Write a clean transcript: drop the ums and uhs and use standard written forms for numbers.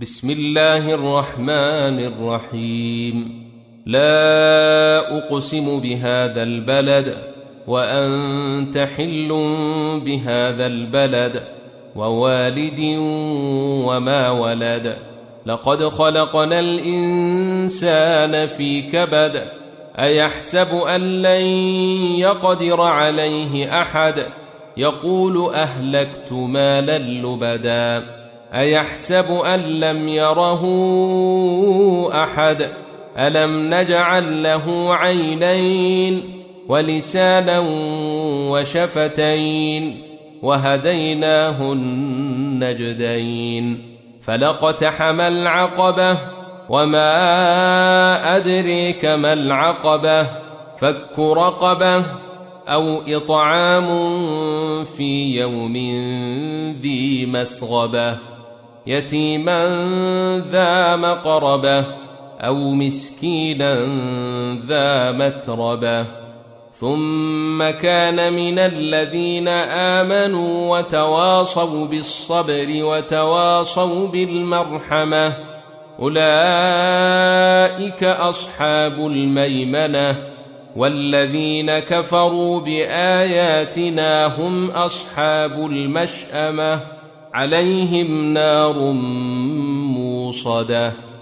بسم الله الرحمن الرحيم. لا أقسم بهذا البلد وأنت حل بهذا البلد ووالد وما ولد. لقد خلقنا الإنسان في كبد. أيحسب أن لن يقدر عليه أحد. يقول أهلكت مالا لبدا. أيحسب أن لم يره أحد. ألم نجعل له عينين ولسانا وشفتين وهديناه النجدين. فلاقتحم العقبة وما أدريك ما العقبة. فك رقبة أو إطعام في يوم ذي مسغبة يتيما ذا مقربة أو مسكينا ذا متربة. ثم كان من الذين آمنوا وتواصوا بالصبر وتواصوا بالمرحمة أولئك أصحاب الميمنة. والذين كفروا بآياتنا هم أصحاب المشأمة عليهم نار موصدة.